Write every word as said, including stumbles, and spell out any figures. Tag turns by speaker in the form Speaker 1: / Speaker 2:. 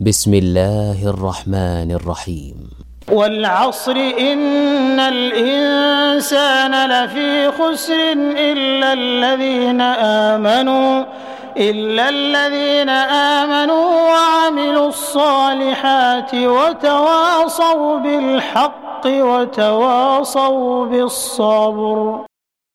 Speaker 1: بسم الله الرحمن الرحيم.
Speaker 2: والعصر إن الإنسان لفي خسر إلا الذين آمنوا إلا الذين آمنوا وعملوا الصالحات وتواصوا بالحق وتواصوا بالصبر.